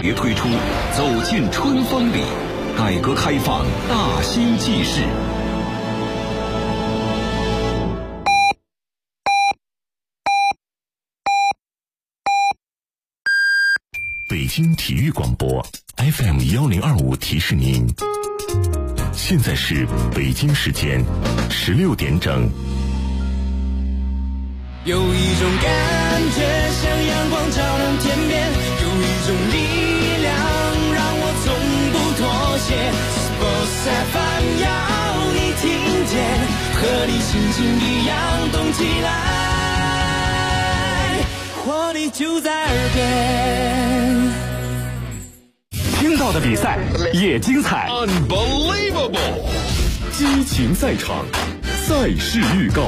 别推出走进春风里，改革开放大新纪事。 北京体育广播 FM1025提示您，现在是北京时间16点整。 有一种感觉像阳光照亮天边，有一种力量让我从不妥协。Sports FM 要你听见，和你心情一样动起来，活力就在耳边。 听到的比赛也精彩 Unbelievable， 激情赛场，赛事预告。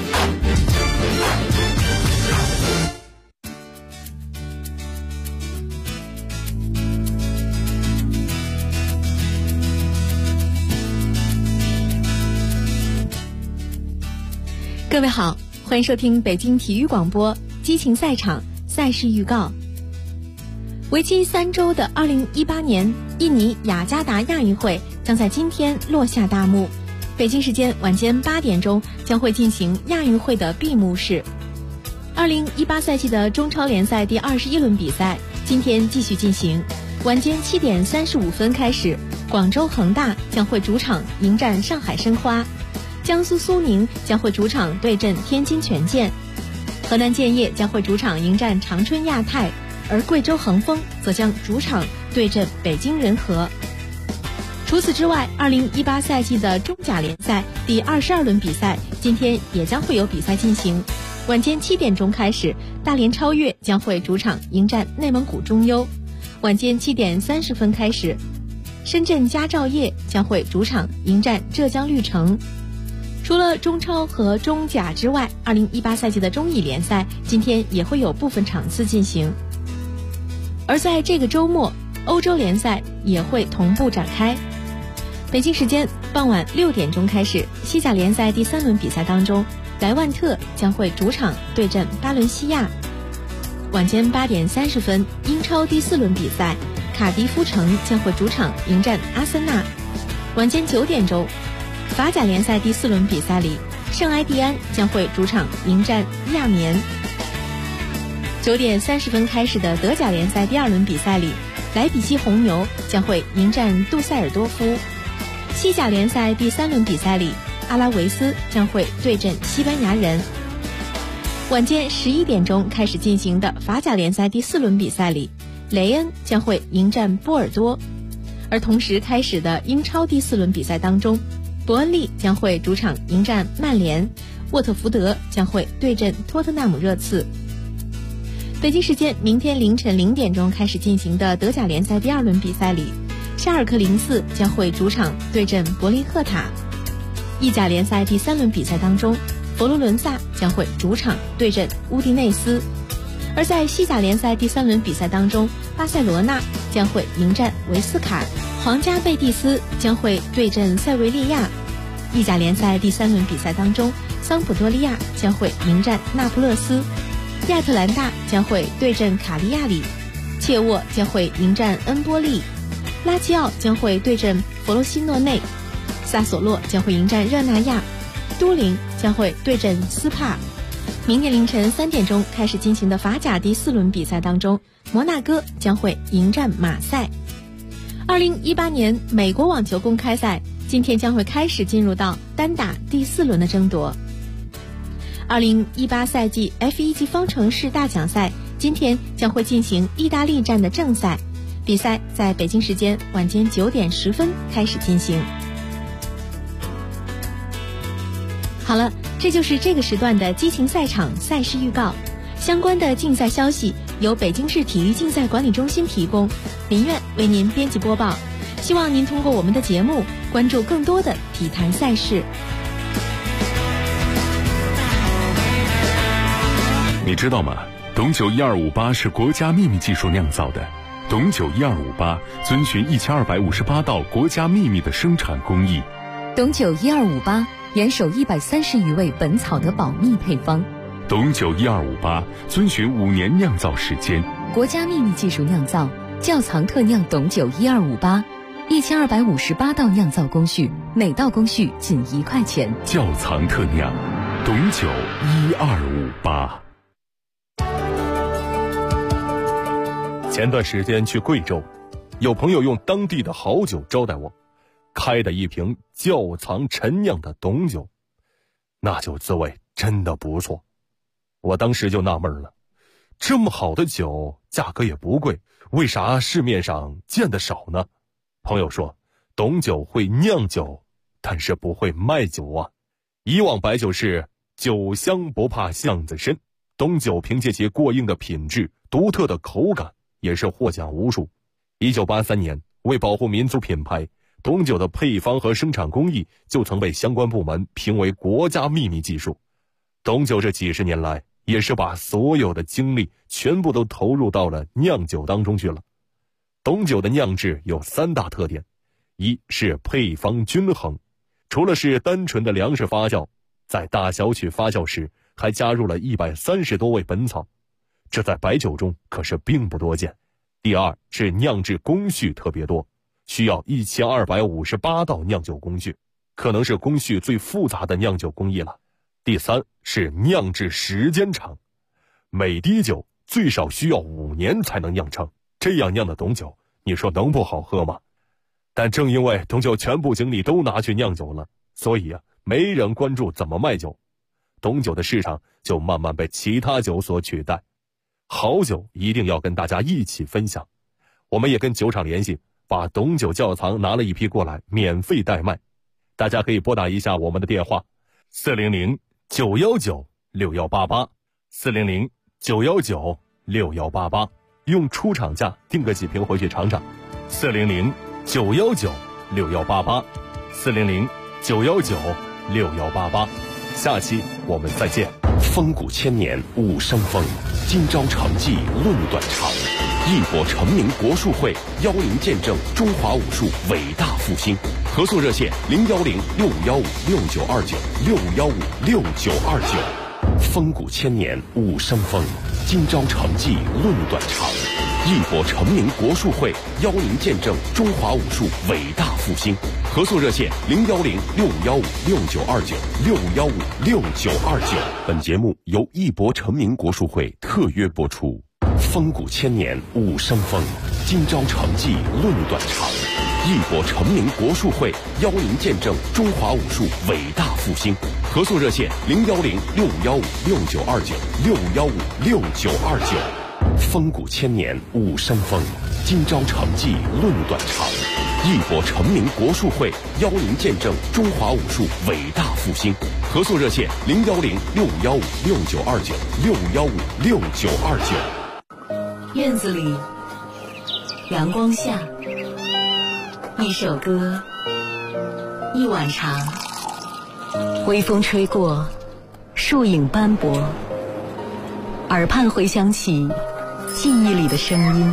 各位好，欢迎收听北京体育广播激情赛场赛事预告。为期3周的2018年印尼雅加达亚运会将在今天落下大幕。北京时间晚间8点钟将会进行亚运会的闭幕式。2018赛季的中超联赛第21轮比赛今天继续进行，晚间7点35分开始，广州恒大将会主场迎战上海申花，江苏苏宁将会主场对阵天津权健，河南建业将会主场迎战长春亚泰，而贵州恒丰则将主场对阵北京人和。除此之外，2018赛季的中甲联赛第22轮比赛今天也将会有比赛进行。晚间7点钟开始，大连超越将会主场迎战内蒙古中优。晚间7点30分开始，深圳佳兆业将会主场迎战浙江绿城。除了中超和中甲之外，2018赛季的中乙联赛今天也会有部分场次进行。而在这个周末，欧洲联赛也会同步展开。北京时间傍晚6点钟开始，西甲联赛第3轮比赛当中，莱万特将会主场对阵巴伦西亚。晚间8点30分，英超第4轮比赛，卡迪夫城将会主场迎战阿森纳。晚间9点钟，法甲联赛第4轮比赛里，圣埃蒂安将会主场迎战亚眠。9点30分开始的德甲联赛第2轮比赛里，莱比锡红牛将会迎战杜塞尔多夫。西甲联赛第3轮比赛里，阿拉维斯将会对阵西班牙人。晚间11点钟开始进行的法甲联赛第4轮比赛里，雷恩将会迎战波尔多。而同时开始的英超第4轮比赛当中，伯恩利将会主场迎战曼联，沃特福德将会对阵托特纳姆热刺。北京时间明天凌晨0点钟开始进行的德甲联赛第2轮比赛里，沙尔克04将会主场对阵柏林赫塔。意甲联赛第3轮比赛当中，佛罗伦萨将会主场对阵乌迪内斯。而在西甲联赛第3轮比赛当中，巴塞罗那将会迎战维斯卡，皇家贝蒂斯将会对阵塞维利亚。意甲联赛第3轮比赛当中，桑普多利亚将会迎战那不勒斯，亚特兰大将会对阵卡利亚里，切沃将会迎战恩波利，拉齐奥将会对阵弗罗西诺内，萨索洛将会迎战热那亚，都灵将会对阵斯帕。明天凌晨3点钟开始进行的法甲第4轮比赛当中，摩纳哥将会迎战马赛。2018年美国网球公开赛今天将会开始进入到单打第4轮的争夺。2018赛季 F1 级方程式大奖赛今天将会进行意大利站的正赛，比赛在北京时间晚间9点10分开始进行。好了，这就是这个时段的激情赛场赛事预告。相关的竞赛消息由北京市体育竞赛管理中心提供，林苑为您编辑播报。希望您通过我们的节目关注更多的体坛赛事。 你知道吗？董酒1258是国家秘密技术酿造的。董酒1258遵循1258道国家秘密的生产工艺。 董酒1258严守130余味本草的保密配方。 董酒1258遵循5年酿造时间， 国家秘密技术酿造， 窖藏特酿董酒1258，1258道酿造工序，每道工序仅1块钱。 窖藏特酿董酒1258。 前段时间去贵州，有朋友用当地的好酒招待我，开的一瓶窖藏陈酿的董酒，那酒滋味真的不错。我当时就纳闷了，这么好的酒，价格也不贵，为啥市面上见得少呢？朋友说，董酒会酿酒，但是不会卖酒啊。以往白酒是酒香不怕巷子深，董酒凭借其过硬的品质、独特的口感，也是获奖无数。1983年，为保护民族品牌，董酒的配方和生产工艺就曾被相关部门评为国家秘密技术。董酒这几十年来，也是把所有的精力全部都投入到了酿酒当中去了。董酒的酿制有3大特点，一是配方均衡，除了是单纯的粮食发酵，在大小曲发酵时还加入了130多味本草，这在白酒中可是并不多见。第二是酿制工序特别多，需要1258道酿酒工序，可能是工序最复杂的酿酒工艺了。第三是酿制时间长，每滴酒最少需要5年才能酿成，这样酿的董酒，你说能不好喝吗？但正因为董酒全部精力都拿去酿酒了，所以没人关注怎么卖酒，董酒的市场就慢慢被其他酒所取代。好酒一定要跟大家一起分享，我们也跟酒厂联系，把董酒窖藏拿了一批过来，免费代卖。大家可以拨打一下我们的电话400-919-6188，400-919-6188，用出厂价订个几瓶回去尝尝。400-919-6188，400-919-6188。下期我们再见。 风骨千年武生风，今朝成绩论短长。义博成名国术会邀您见证中华武术伟大复兴。合作热线010-6515-6929，615-6929。风骨千年武生风，今朝成绩论短长。义博成名国术会邀您见证中华武术伟大复兴。合作热线010-6515-6929，615-6929。本节目由义博成名国术会特约播出。风骨千年武生风，今朝成绩论短长。义博成名国术会邀您见证中华武术伟大复兴。合作热线010-6515-6929，615-6929。风骨千年武生风，今朝成绩论短长。义博成名国术会邀您见证中华武术伟大复兴。合作热线010-6515-6929，615-6929。 院子里，阳光下，一首歌，一碗茶，微风吹过，树影斑驳，耳畔回响起记忆里的声音。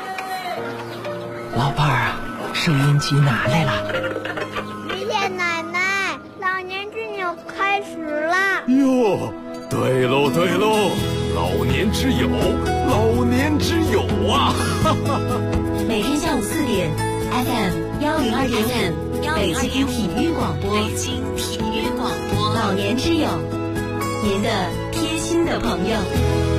老伴儿啊，收音机拿来了。 爷爷奶奶，老年之友开始了。 哟，对喽对喽，老年之友，老年之友啊！ 每天下午4点 ，FM 102.5，北京体育广播，北京体育广播，老年之友，您的贴心的朋友。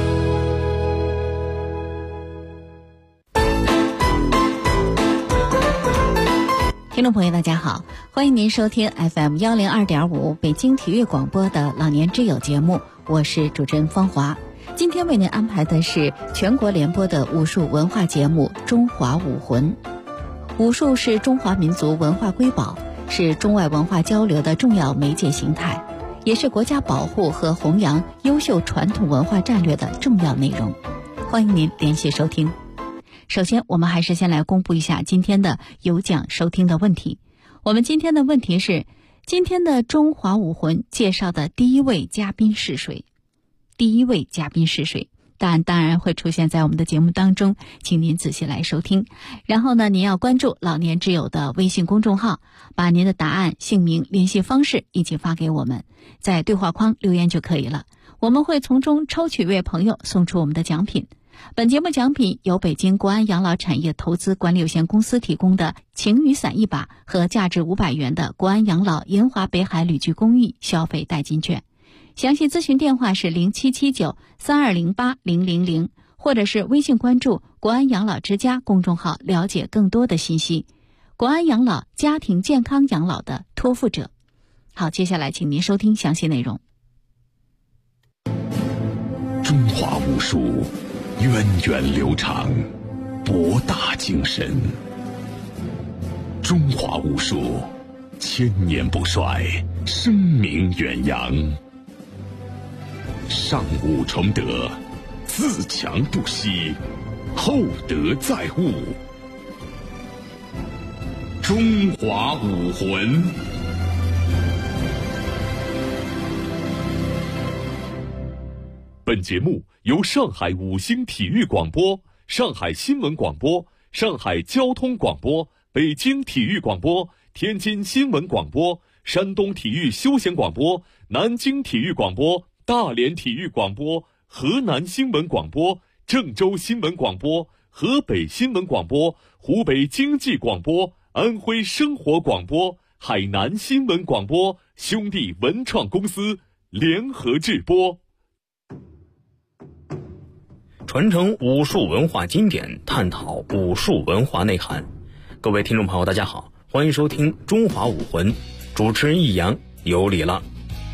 听众朋友大家好，欢迎您收听 FM 102.5北京体育广播的老年之友节目，我是主持人方华。今天为您安排的是全国联播的武术文化节目《中华武魂》。武术是中华民族文化瑰宝，是中外文化交流的重要媒介形态，也是国家保护和弘扬优秀传统文化战略的重要内容。欢迎您连续收听。首先，我们还是先来公布一下今天的有奖收听的问题。我们今天的问题是：今天的中华武魂介绍的第一位嘉宾是谁？第一位嘉宾是谁？答案当然会出现在我们的节目当中，请您仔细来收听。然后呢，您要关注老年之友的微信公众号，把您的答案、姓名、联系方式一起发给我们，在对话框留言就可以了。我们会从中抽取一位朋友送出我们的奖品。 本节目奖品由北京国安养老产业投资管理有限公司提供的晴雨伞1把和价值500元的国安养老银华北海旅居公寓消费代金券。详细咨询电话是0779320800，或者是微信关注国安养老之家公众号了解更多的信息。国安养老，家庭健康养老的托付者。好，接下来请您收听详细内容。 中华武术源远流长，博大精深。中华武术千年不衰，声名远扬。上武崇德，自强不息，厚德载物。中华武魂。 本节目由上海五星体育广播、上海新闻广播、上海交通广播、北京体育广播、天津新闻广播、山东体育休闲广播、南京体育广播、大连体育广播、河南新闻广播、郑州新闻广播、河北新闻广播、湖北经济广播、安徽生活广播、海南新闻广播兄弟文创公司联合制播。 传承武术文化经典，探讨武术文化内涵。各位听众朋友大家好，欢迎收听中华武魂，主持人易阳，有礼了。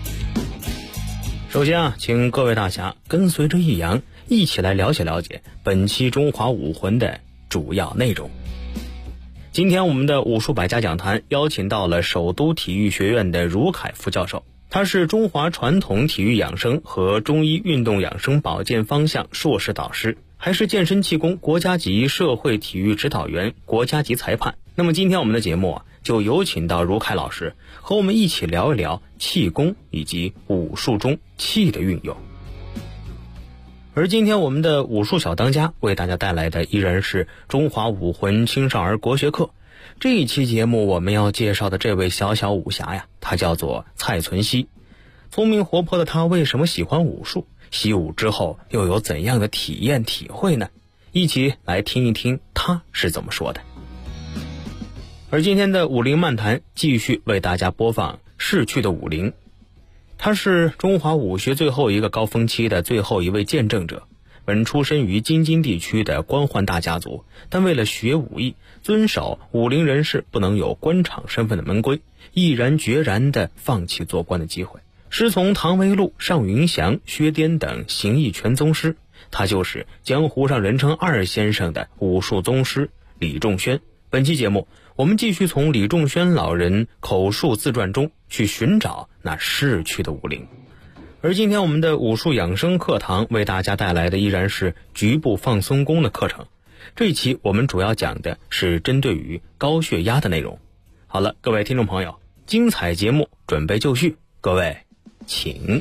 首先请各位大侠跟随着易阳一起来了解了解本期中华武魂的主要内容。今天我们的武术百家讲坛邀请到了首都体育学院的茹凯副教授，他是中华传统体育养生和中医运动养生保健方向硕士导师，还是健身气功国家级社会体育指导员、国家级裁判。那么今天我们的节目就有请到茹凯老师和我们一起聊一聊气功以及武术中气的运用。而今天我们的武术小当家为大家带来的依然是中华武魂青少儿国学课。这一期节目我们要介绍的这位小小武侠呀，他叫做蔡存熙。聪明活泼的他为什么喜欢武术？习武之后又有怎样的体验体会呢？一起来听一听他是怎么说的。而今天的武林漫谈继续为大家播放逝去的武林。他是中华武学最后一个高峰期的最后一位见证者，本出身于京津地区的官宦大家族，但为了学武艺，遵守武林人士不能有官场身份的门规，毅然决然地放弃做官的机会，师从唐维禄、尚云祥、薛颠等形意拳宗师。他就是江湖上人称二先生的武术宗师李仲轩。本期节目我们继续从李仲轩老人口述自传中去寻找那逝去的武林。而今天我们的武术养生课堂为大家带来的依然是局部放松功的课程。这一期我们主要讲的是针对于高血压的内容。好了，各位听众朋友，精彩节目准备就绪，各位请。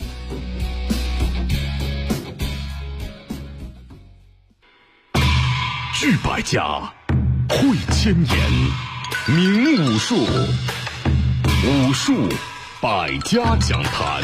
聚百家，汇千言，明武术，武术百家讲坛。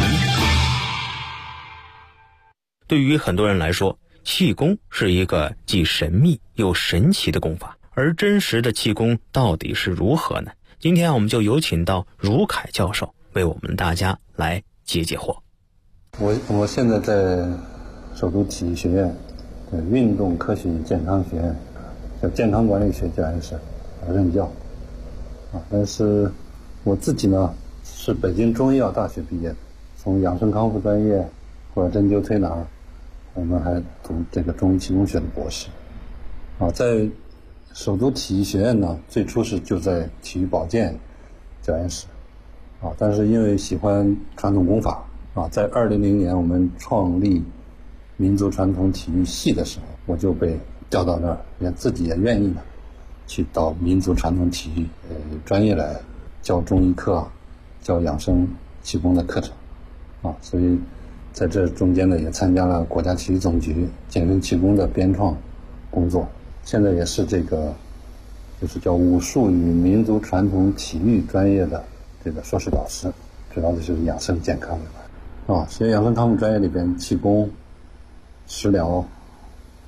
对于很多人来说，气功是一个既神秘又神奇的功法，而真实的气功到底是如何呢？今天我们就有请到茹凯教授为我们大家来解解惑。 我现在在首都体育学院的运动科学与健康学院，叫健康管理学教研室任教但是我自己呢是北京中医药大学毕业的，从养生康复专业或者针灸推拿，我们还读这个中医气功学的博士在首都体育学院呢，最初是就在体育保健教研室但是因为喜欢传统功法在2000年我们创立民族传统体育系的时候，我就被调到那儿，也自己也愿意呢去到民族传统体育专业来教中医课教养生气功的课程所以在这中间呢也参加了国家体育总局健身气功的编创工作，现在也是这个就是叫武术与民族传统体育专业的这个硕士导师，主要的就是养生健康学养生康复专业里边气功、食疗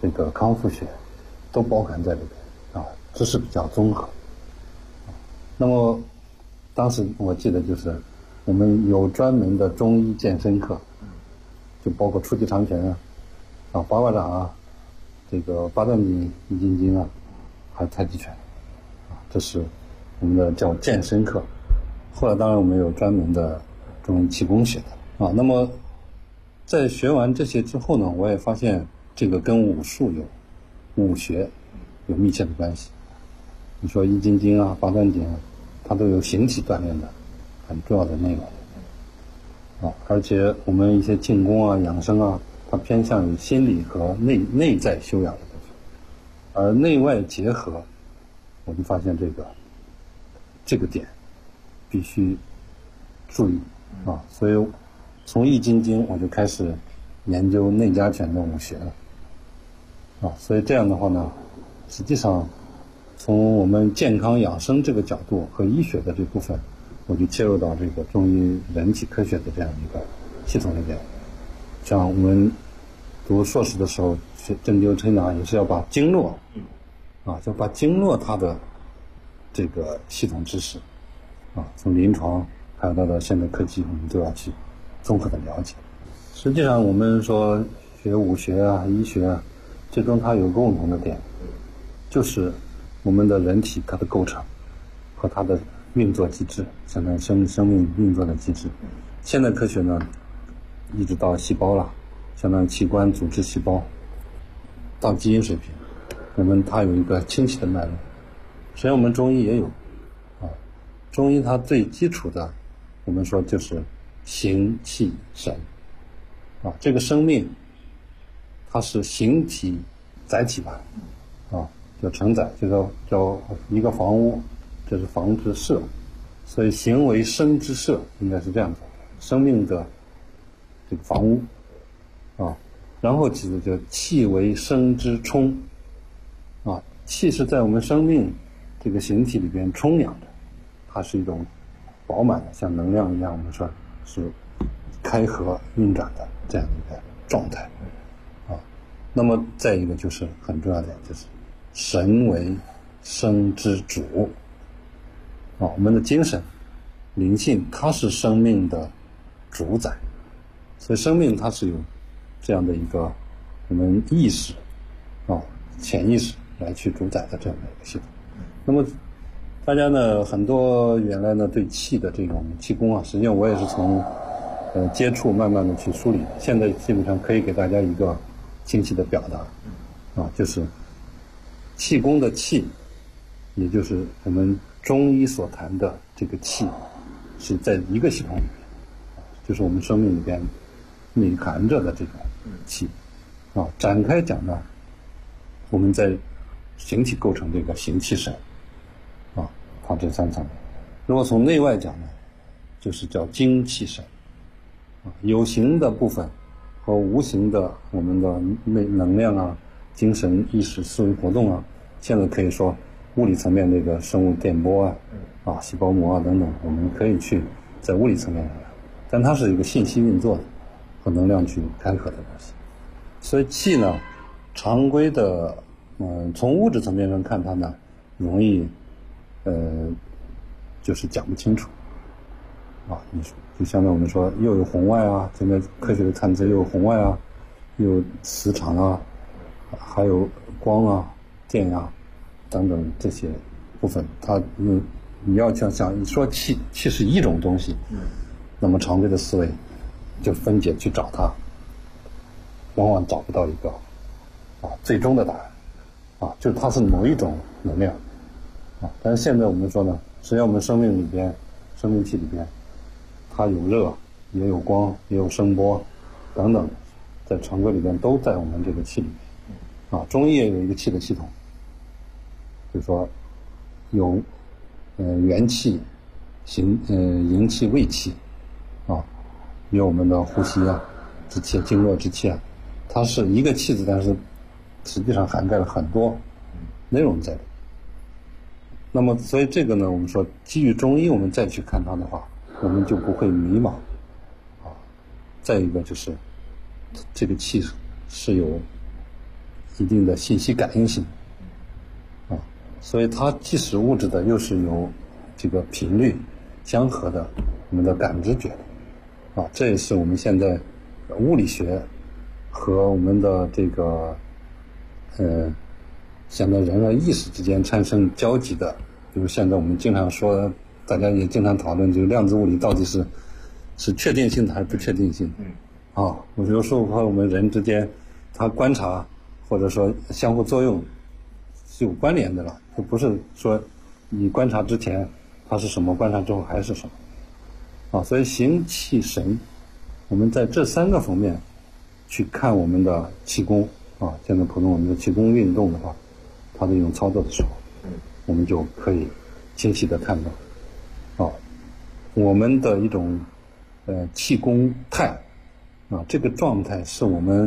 这个康复学都包含在里边啊，知识比较综合。那么当时我记得就是我们有专门的中医健身课，就包括初级长拳啊、八卦掌啊、这个八段锦、易筋经啊，还有太极拳啊，这是我们的叫健身课。后来当然我们有专门的中医气功学的啊。那么在学完这些之后呢，我也发现这个跟武术武学有密切的关系。你说易筋经啊、八段锦啊，它都有形体锻炼的很重要的内容啊。而且我们一些静功啊、养生啊，它偏向于心理和内在修养的部分，而内外结合，我就发现这个点必须注意啊。所以从易筋经我就开始研究内家拳的武学了啊。所以这样的话呢，实际上从我们健康养生这个角度和医学的这部分，我就切入到这个中医人体科学的这样一个系统里边。像我们读硕士的时候学针灸推拿，也是要把经络啊，就把经络它的这个系统知识啊，从临床还有到现代科技，我们都要去综合的了解。实际上我们说学武学啊、医学啊，最终它有共同的点，就是我们的人体它的构成和它的运作机制，相当于生命运作的机制。现代科学呢，一直到细胞了，相当于器官、组织、细胞，到基因水平，它有一个清晰的脉络。实际上我们中医也有啊，中医它最基础的，我们说就是形气神啊。这个生命它是形体载体吧啊，叫承载，就叫一个房屋，这是房之舍，所以形为生之舍，应该是这样子，生命的这个房屋啊。然后其实就气为生之充啊，气是在我们生命这个形体里边充养的，它是一种饱满的，像能量一样，我们说是开合运转的这样一个状态啊。那么再一个就是很重要的，就是神为生之主啊，我们的精神灵性它是生命的主宰，所以生命它是有这样的一个我们意识啊、潜意识来去主宰的这样的一个系统。那么大家呢，很多原来呢对气的这种气功啊，实际上我也是从接触慢慢的去梳理，现在基本上可以给大家一个清晰的表达啊，就是气功的气，也就是我们中医所谈的这个气，是在一个系统里面，就是我们生命里边内含着的这种气啊。展开讲呢，我们在形体构成这个形气神啊，它这三层。如果从内外讲呢，就是叫精气神啊，有形的部分和无形的我们的能量啊、精神意识思维活动啊，现在可以说物理层面这个生物电波啊、细胞膜啊等等，我们可以去在物理层面上，但它是一个信息运作的和能量去开合的东西。所以气呢，常规的从物质层面上看它呢，容易就是讲不清楚啊。你说就相当于我们说又有红外啊，现在科学的探测又有红外啊，又有磁场啊，还有光啊、电啊等等这些部分，它你要想你说气是一种东西，那么常规的思维就分解去找它，往往找不到一个最终的答案啊，就是它是某一种能量啊。但是现在我们说呢，实际上我们生命里边、生命气里边，它有热，也有光，也有声波等等，在常规里边都在我们这个气里面啊。中医也有一个气的系统，就是说有元气、营气、卫气啊，有我们的呼吸啊、之气、经络之气啊，它是一个气字，但是实际上涵盖了很多内容在里。那么所以这个呢，我们说基于中医我们再去看它的话，我们就不会迷茫啊。再一个就是这个气是有一定的信息感应性啊，所以它既是物质的，又是有这个频率相合的我们的感知觉啊，这也是我们现在物理学和我们的这个现在人和意识之间产生交集的，比如现在我们经常说，大家也经常讨论这个量子物理到底是确定性的还是不确定性的啊，我有时候和我们人之间它观察或者说相互作用是有关联的了，就不是说你观察之前它是什么，观察之后还是什么啊，所以形气神，我们在这3个方面去看我们的气功啊，现在普通我们的气功运动的话，它的一种操作的时候，我们就可以清晰的看到啊，我们的一种气功态啊，这个状态是我们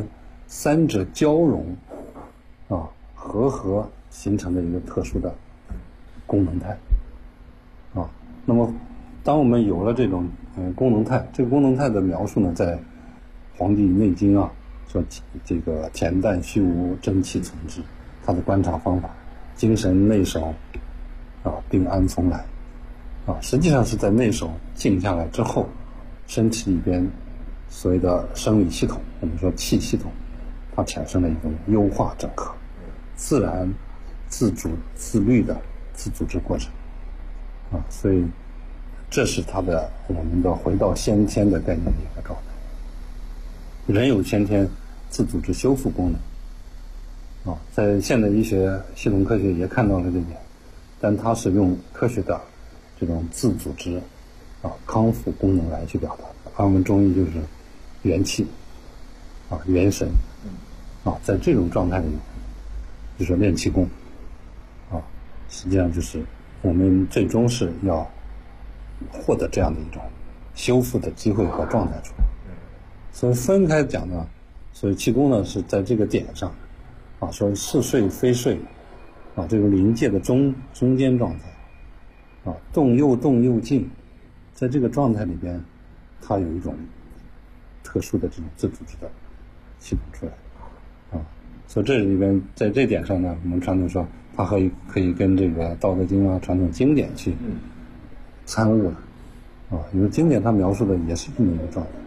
3者交融啊合形成的一个特殊的功能态啊。那么当我们有了这种功能态，这个功能态的描述呢，在《黄帝内经》啊说这个恬淡虚无，真气从之，它的观察方法，精神内守啊，病安从来啊，实际上是在内守静下来之后，身体里边所谓的生理系统，我们说气系统，它产生了一种优化整合，自然自主自律的自组织过程啊，所以这是它的我们的回到先天的概念的一个状态。人有先天自组织修复功能啊，在现代医学系统科学也看到了这点，但它是用科学的这种自组织啊康复功能来去表达的，而我们中医就是元气啊元神啊，在这种状态里就是练气功啊，实际上就是我们最终是要获得这样的一种修复的机会和状态出来。所以分开讲呢，所以气功呢是在这个点上啊，说是睡非睡啊，这种临界的中间状态啊，动又静，在这个状态里边，它有一种特殊的这种自组织的系统出来啊，所以这里边在这点上呢，我们传统说它可以跟这个《道德经》啊传统经典去参悟了啊，因为经典它描述的也是这么一个状态。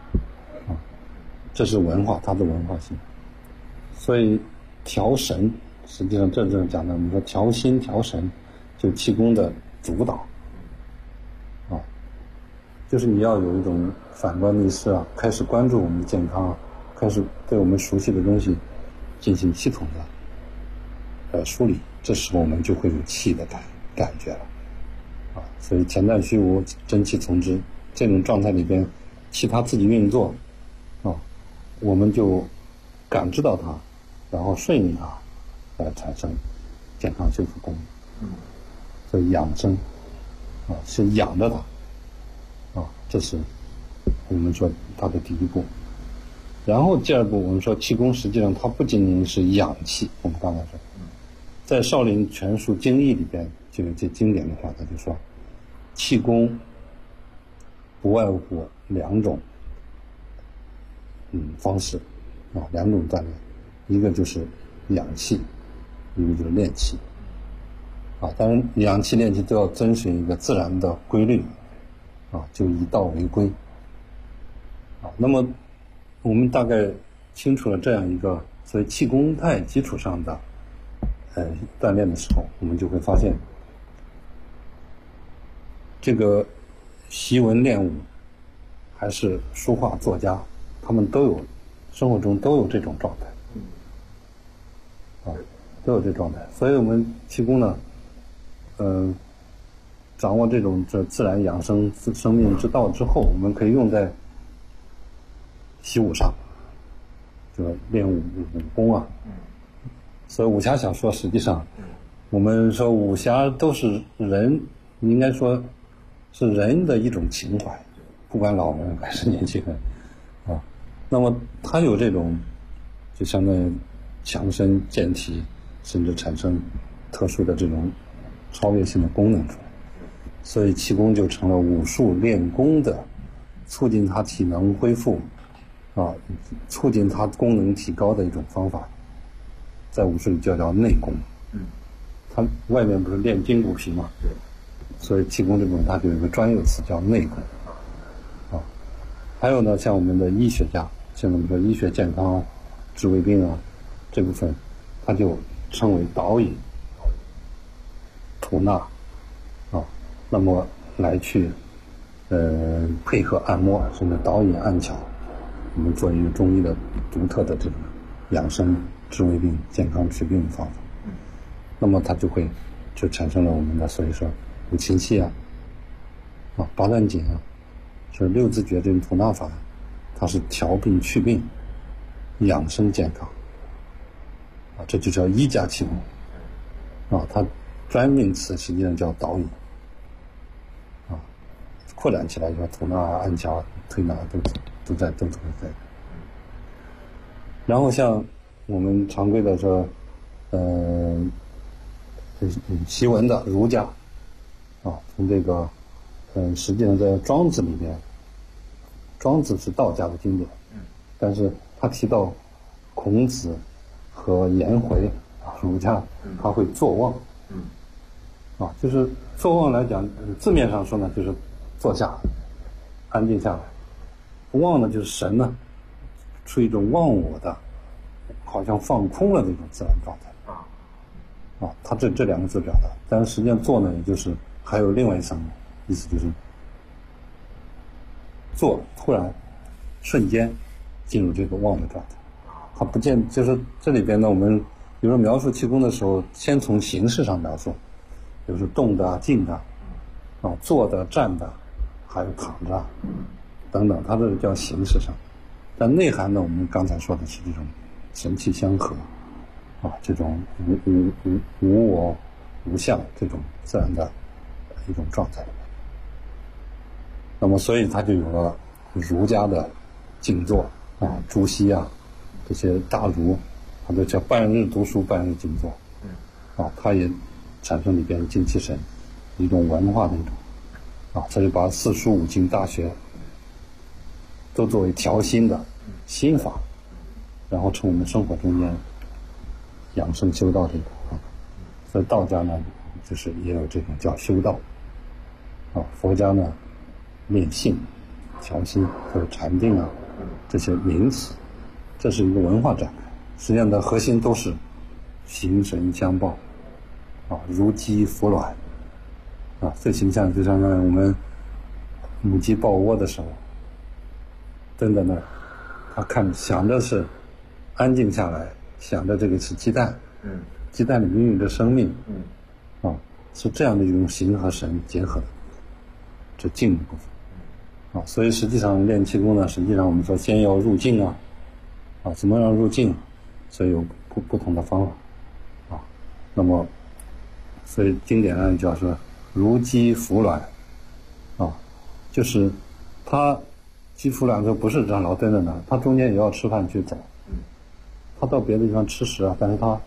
这是文化，它的文化性。所以调神，实际上这正讲的，我们说调心调神，就气功的主导啊，就是你要有一种反观逆思啊，开始关注我们的健康，开始对我们熟悉的东西进行系统的梳理，这时候我们就会有气的感觉了啊。所以恬淡虚无，真气从之，这种状态里边，气它自己运作啊，我们就感知到它，然后顺应它，产生健康修复功能。所以养生啊，是养着它啊，这是我们说它的第一步。然后第二步，我们说气功实际上它不仅仅是养气，我们刚才说，在《少林全书经义》里边就有这经典的话，他就说，气功不外乎2种方式啊，2种锻炼，一个就是养气，一个就是练气啊。当然养气练气都要遵循一个自然的规律啊，就以道为规啊。那么我们大概清楚了这样一个所谓气功态基础上的锻炼的时候，我们就会发现，这个习文练武还是书画作家，他们都有生活中都有这种状态啊，都有这状态。所以我们气功呢掌握这种自然养生生命之道之后，我们可以用在习武上，就练武功啊。所以武侠小说实际上我们说武侠都是人，应该说是人的一种情怀，不管老人还是年轻人啊。那么它有这种就相当于强身健体，甚至产生特殊的这种超越性的功能出来。所以气功就成了武术练功的促进它体能恢复啊，促进它功能提高的一种方法在武术里叫内功。它外面不是练筋骨皮嘛？对。所以气功这部分它就有一个专有词叫内功。还有呢，像我们的医学家，像我们说医学健康、治胃病啊这部分，它就称为导引、吐纳那么来去配合按摩，甚至导引按巧，我们做一个中医的独特的这种养生治胃病、健康治病的方法。那么它就产生了我们的所以说五禽戏八段锦是六字诀这种吐纳法，它是调病祛病、养生健康这就叫医家气功它专名词实际上叫导引扩展起来叫吐纳、按巧、推拿都在。然后像我们常规的说习文的儒家从这个实际上在庄子里边，庄子是道家的经典，但是他提到孔子和颜回儒家他会坐忘就是坐忘来讲，字面上说呢就是坐下安静下来，忘呢就是神呢处于一种忘我的好像放空了这种自然状态他这两个字表达，但是实际上坐呢也就是还有另外一层意思，就是坐突然瞬间进入这个忘的状态。它不见就是这里边呢，我们比如说描述气功的时候，先从形式上描述，比如说动的、静的坐的、站的，还有躺着等等，它这叫形式上。但内涵呢，我们刚才说的是这种神气相合这种无我无相这种自然的一种状态。那么所以它就有了儒家的静坐朱熹这些大儒，他都叫半日读书半日静坐它也产生里边精气神一种文化的一种他就把四书五经大学都作为调心的心法，然后从我们生活中间养生修道这种所以道家呢就是也有这种叫修道佛家呢练性调心或者禅定这些名词，这是一个文化展开，实际上的核心都是形神相报如鸡孵卵最形象就像我们母鸡抱窝的时候蹲在那儿，他想着是安静下来，想着这个是鸡蛋鸡蛋里孕育着生命是这样的一种形和神结合的这静的部分所以实际上练气功呢，实际上我们说先要入静怎么样入静，所以有不同的方法那么所以经典上叫说如鸡孵卵就是它鸡孵卵就不是这样老蹲在那儿，它中间也要吃饭去走它到别的地方吃食但是它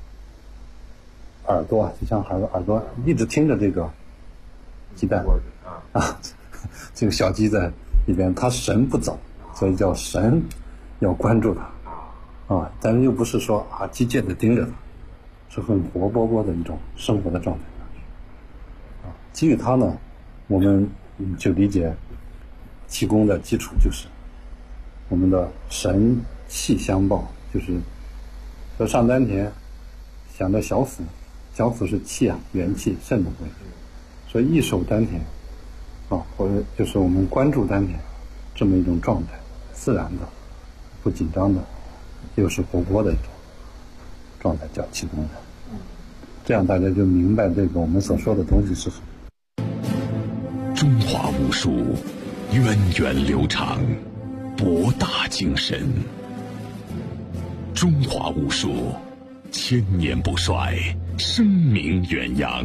耳朵就像耳朵一直听着这个鸡蛋这个小鸡在里边，它神不走，所以叫神要关注它但是又不是说机械的盯着它，是很活泼泼的一种生活的状态基于它呢，我们就理解气功的基础就是我们的神气相报，就是说上丹田想着小腹，小腹是气元气肾的部位，所以一手丹田或者就是我们关注丹田这么一种状态，自然的不紧张的又是活泼的一种状态叫气功的这样大家就明白这个我们所说的东西是什么。 中华武术源远流长，博大精深。中华武术千年不衰，声名远扬。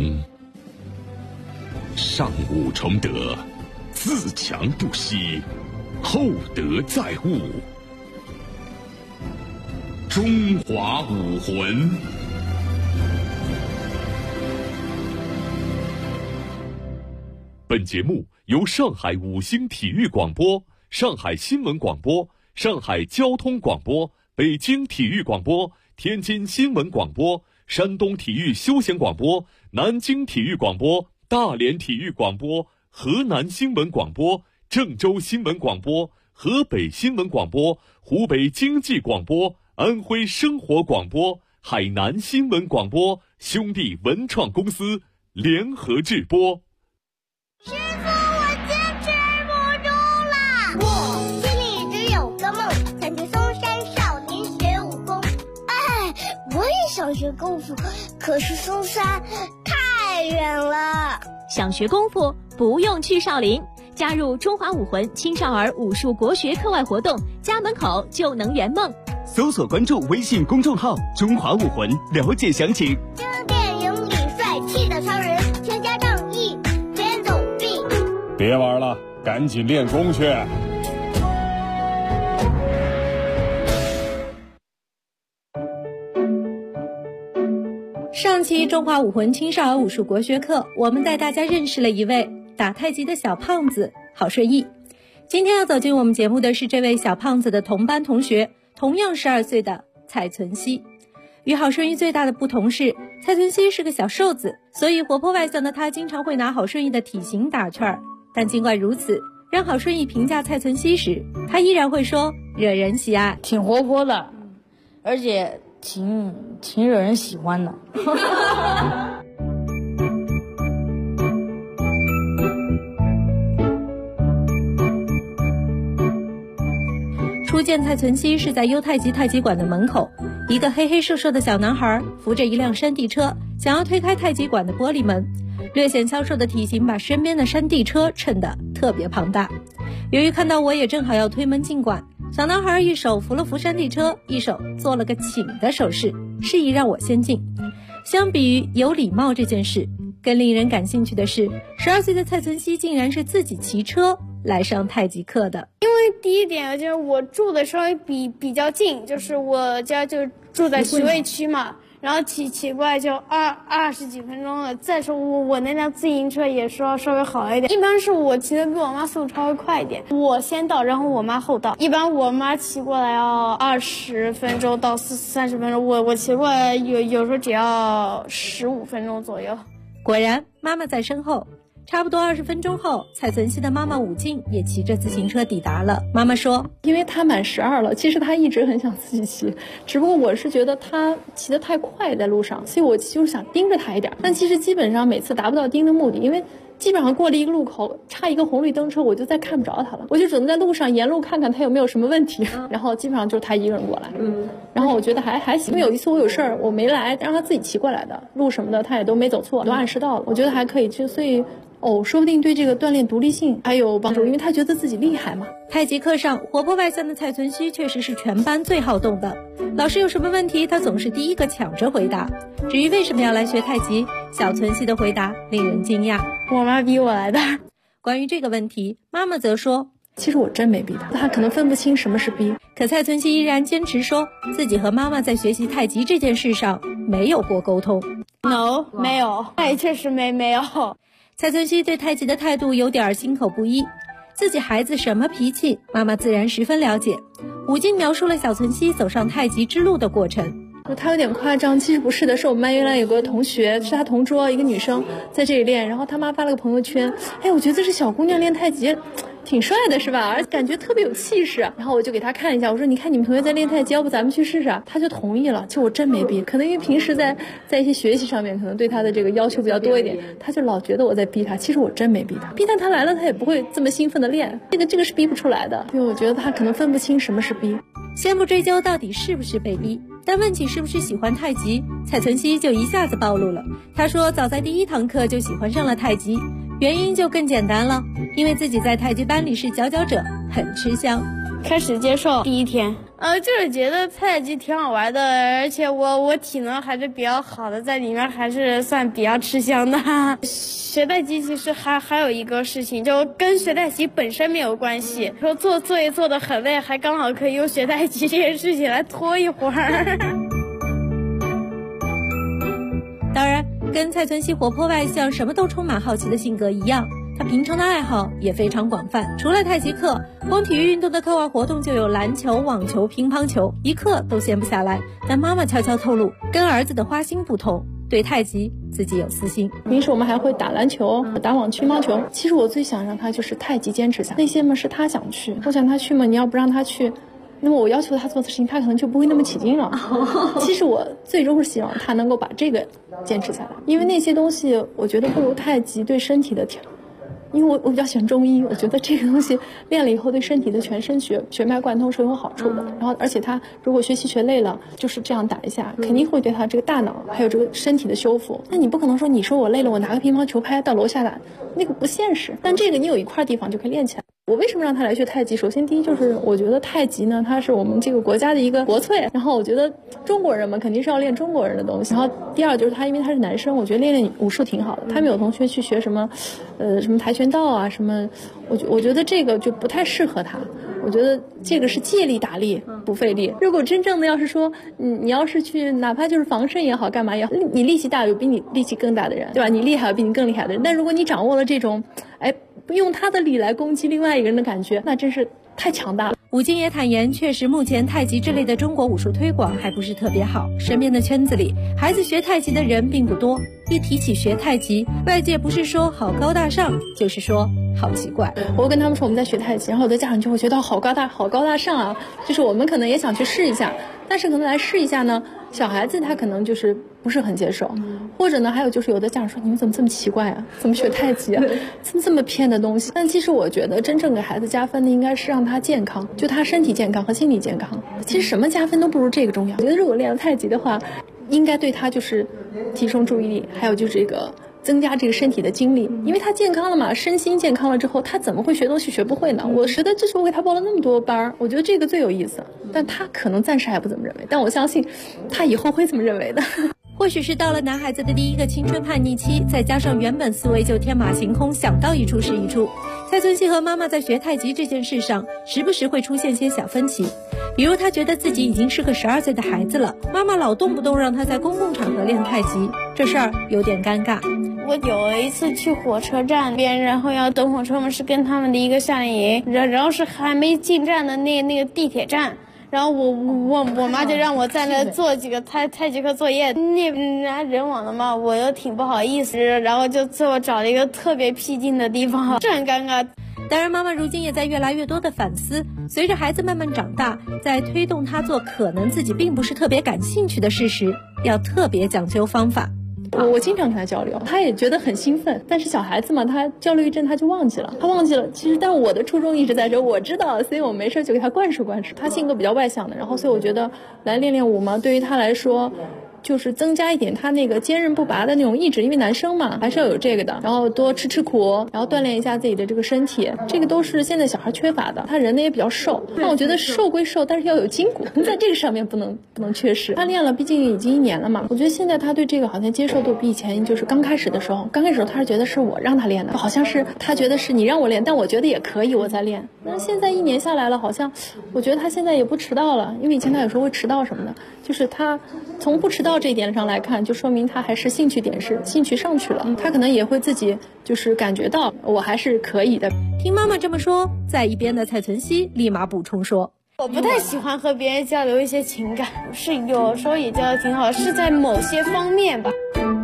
上武崇德，自强不息，厚德载物。中华武魂。本节目由上海五星体育广播、上海新闻广播、上海交通广播、北京体育广播天津新闻广播、山东体育休闲广播、南京体育广播、大连体育广播、河南新闻广播、郑州新闻广播、河北新闻广播、湖北经济广播、安徽生活广播、海南新闻广播兄弟文创公司联合制播。 师傅，我坚持不住了，我心里一直有个梦，想去嵩山少林学武功。哎，我也想学功夫，可是嵩山太远了。 想学功夫不用去少林，加入中华武魂青少儿武术国学课外活动，家门口就能圆梦。 搜索关注微信公众号中华武魂，了解详情。 这个电影里帅气的超人，全家正义，全走避。 别玩了，赶紧练功去。 上期中华武魂青少儿武术国学课，我们带大家认识了一位打太极的小胖子郝顺义。今天要走进我们节目的是这位小胖子的同班同学，同样12岁的蔡存希。与郝顺义最大的不同是，蔡存希是个小瘦子，所以活泼外向的他经常会拿郝顺义的体型打趣儿。但尽管如此，让郝顺义评价蔡存希时，他依然会说惹人喜爱， 挺活泼的，而且挺惹人喜欢的。 初见蔡存希是在优太极太极馆的门口，一个黑黑瘦瘦的小男孩扶着一辆山地车，想要推开太极馆的玻璃门，略显消瘦的体型把身边的山地车衬得特别庞大。由于看到我也正好要推门进馆，小男孩一手扶了扶山地车，一手做了个请的手势，示意让我先进。相比于有礼貌这件事，更令人感兴趣的是，12岁的蔡存希竟然是自己骑车来上太极课的。 因为第一点就是我住的稍微比较近，就是我家就住在徐汇区嘛，然后骑过来就20几分钟了。再说我那辆自行车也稍微好一点，一般是我骑的比我妈速度稍微快一点，我先到，然后我妈后到。一般我妈骑过来要20分钟到30分钟，我骑过来有时候只要15分钟左右。 果然，妈妈在身后。差不多20分钟后，蔡存希的妈妈武静也骑着自行车抵达了。妈妈说， 因为她满12了，其实她一直很想自己骑，只不过我是觉得她骑得太快在路上，所以我就是想盯着她一点。但其实基本上每次达不到盯的目的，因为基本上过了一个路口，差一个红绿灯车，我就再看不着她了，我就只能在路上沿路看看她有没有什么问题，然后基本上就是她一个人过来。然后我觉得还行，因为有一次我有事儿我没来，让她自己骑过来的，路什么的她也都没走错，都按时到了，我觉得还可以，所以说不定对这个锻炼独立性还有帮助，因为他觉得自己厉害嘛。 太极课上，活泼外向的蔡存希确实是全班最好动的。老师有什么问题，他总是第一个抢着回答。至于为什么要来学太极，小存希的回答令人惊讶： 我妈逼我来的。 关于这个问题，妈妈则说： 其实我真没逼他可能分不清什么是逼。 可蔡存希依然坚持说自己和妈妈在学习太极这件事上没有过沟通。 No， 没有，也确实没有。 蔡存希对太极的态度有点心口不一，自己孩子什么脾气，妈妈自然十分了解。武静描述了小存希走上太极之路的过程。 他有点夸张，其实不是的，是我们班原来有个同学，是他同桌一个女生在这里练，然后他妈发了个朋友圈，我觉得这小姑娘练太极挺帅的是吧，而且感觉特别有气势。然后我就给他看一下，我说你看你们同学在练太极，要不咱们去试试啊？他就同意了。就我真没逼，可能因为平时在一些学习上面可能对他的这个要求比较多一点，他就老觉得我在逼他，其实我真没逼他。逼他来了他也不会这么兴奋的练，这个是逼不出来的，因为我觉得他可能分不清什么是逼。 先不追究到底是不是被逼，但问起是不是喜欢太极，蔡存希就一下子暴露了。他说早在第1堂课就喜欢上了太极，原因就更简单了，因为自己在太极班里是佼佼者，很吃香。 开始接受第1天，就是觉得太极挺好玩的，而且我体能还是比较好的，在里面还是算比较吃香的。学太极其实还有一个事情，就跟学太极本身没有关系，说作业做得很累，还刚好可以用学太极这件事情来拖一会儿。 当然，跟蔡存希活泼外向、什么都充满好奇的性格一样， 他平常的爱好也非常广泛，除了太极课，光体育运动的课外活动就有篮球、网球、乒乓球，一课都闲不下来。但妈妈悄悄透露，跟儿子的花心不同，对太极自己有私心。 平时我们还会打篮球、打网球、乒乓球。其实我最想让他就是太极坚持下，那些嘛是他想去，我想他去嘛，你要不让他去，那么我要求他做的事情，他可能就不会那么起劲了。其实我最终是希望他能够把这个坚持下来，因为那些东西我觉得不如太极对身体的调。因为我比较喜欢中医，我觉得这个东西练了以后对身体的全身血脉贯通是有好处的。然后而且他如果学习学累了，就是这样打一下，肯定会对他这个大脑还有这个身体的修复。那你不可能说你说我累了，我拿个乒乓球拍到楼下打，那个不现实。但这个你有一块地方就可以练起来。我为什么让他来学太极？首先第一就是我觉得太极呢，它是我们这个国家的一个国粹，然后我觉得中国人嘛肯定是要练中国人的东西。然后第二就是他因为他是男生，我觉得练练武术挺好的。他们有同学去学什么什么跆拳道啊什么，我觉得这个就不太适合他。我觉得这个是借力打力不费力。如果真正的要是说你要是去哪怕就是防身也好干嘛也好，你力气大有比你力气更大的人，对吧？你厉害有比你更厉害的人。但如果你掌握了这种用他的力来攻击另外一个人的感觉，那真是太强大了。 武金也坦言，确实目前太极这类的中国武术推广还不是特别好，身边的圈子里孩子学太极的人并不多。一提起学太极，外界不是说好高大上，就是说好奇怪。 我跟他们说我们在学太极，然后有的家长就会觉得好高大上啊，就是我们可能也想去试一下，但是可能来试一下呢，小孩子他可能就是不是很接受，或者呢还有就是有的家长说你们怎么这么奇怪啊，怎么学太极啊，这么偏的东西。但其实我觉得真正给孩子加分的应该是让他健康，就他身体健康和心理健康。其实什么加分都不如这个重要。我觉得如果练了太极的话，应该对他就是提升注意力，还有就是这个增加这个身体的精力，因为他健康了嘛，身心健康了之后，他怎么会学东西学不会呢？我实在就是我给他报了那么多班，我觉得这个最有意思，但他可能暂时还不怎么认为，但我相信他以后会这么认为的。 或许是到了男孩子的第一个青春叛逆期，再加上原本思维就天马行空，想到一处是一处，蔡存希和妈妈在学太极这件事上时不时会出现些小分歧。比如他觉得自己已经是个12岁的孩子了，妈妈老动不动让他在公共场合练太极，这事儿有点尴尬。 我有一次去火车站边，然后要等火车嘛，是跟他们的一个夏令营，然后是还没进站的那个地铁站。然后我妈就让我在那做几个太极课作业，那人往的嘛，我又挺不好意思，然后就最后找了一个特别僻静的地方，这很尴尬。 当然妈妈如今也在越来越多的反思，随着孩子慢慢长大，在推动他做可能自己并不是特别感兴趣的事时，要特别讲究方法。 我经常跟他交流，他也觉得很兴奋，但是小孩子嘛，他交流一阵他就忘记了，其实但我的初衷一直在这，我知道，所以我没事就给他灌输。他性格比较外向的，然后所以我觉得来练练武嘛，对于他来说就是增加一点他那个坚韧不拔的那种意志，因为男生嘛还是要有这个的，然后多吃苦，然后锻炼一下自己的这个身体，这个都是现在小孩缺乏的。他人呢也比较瘦，但我觉得瘦归瘦，但是要有筋骨，在这个上面不能缺失。他练了毕竟已经1年了嘛，我觉得现在他对这个好像接受度比以前就是刚开始的时候他是觉得是我让他练的，好像是他觉得是你让我练，但我觉得也可以我在练。那现在1年下来了，好像我觉得他现在也不迟到了，因为以前他有时候会迟到什么的，就是他从不迟到这一点上来看，就说明他还是兴趣上去了，他可能也会自己就是感觉到我还是可以的。 听妈妈这么说，在一边的蔡存希立马补充说， 我不太喜欢和别人交流一些情感，是有时候也交流挺好，是在某些方面吧。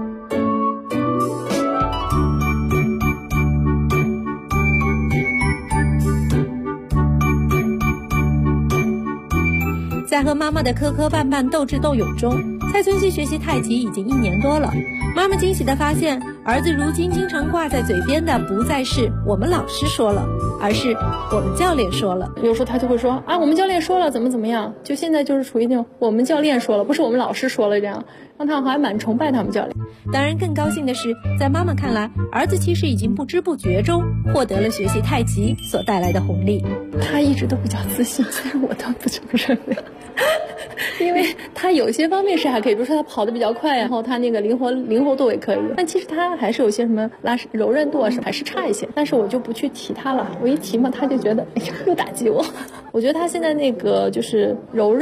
在和妈妈的磕磕绊绊、斗智斗勇中，蔡存希学习太极已经1年多了。妈妈惊喜地发现，儿子如今经常挂在嘴边的不再是我们老师说了，而是我们教练说了。 有时候他就会说啊，我们教练说了怎么样，就现在就是处于那种我们教练说了，不是我们老师说了，这样让他还蛮崇拜他们教练。 当然更高兴的是，在妈妈看来，儿子其实已经不知不觉中获得了学习太极所带来的红利。 他一直都比较自信，虽然我倒不这么认为因为他有些方面是还可以，比如说他跑得比较快，然后他那个灵活度也可以，但其实他还是有些什么柔韧度啊什么还是差一些，但是我就不去提他了，我一提嘛他就觉得哎呀又打击我。我觉得他现在那个就是柔韧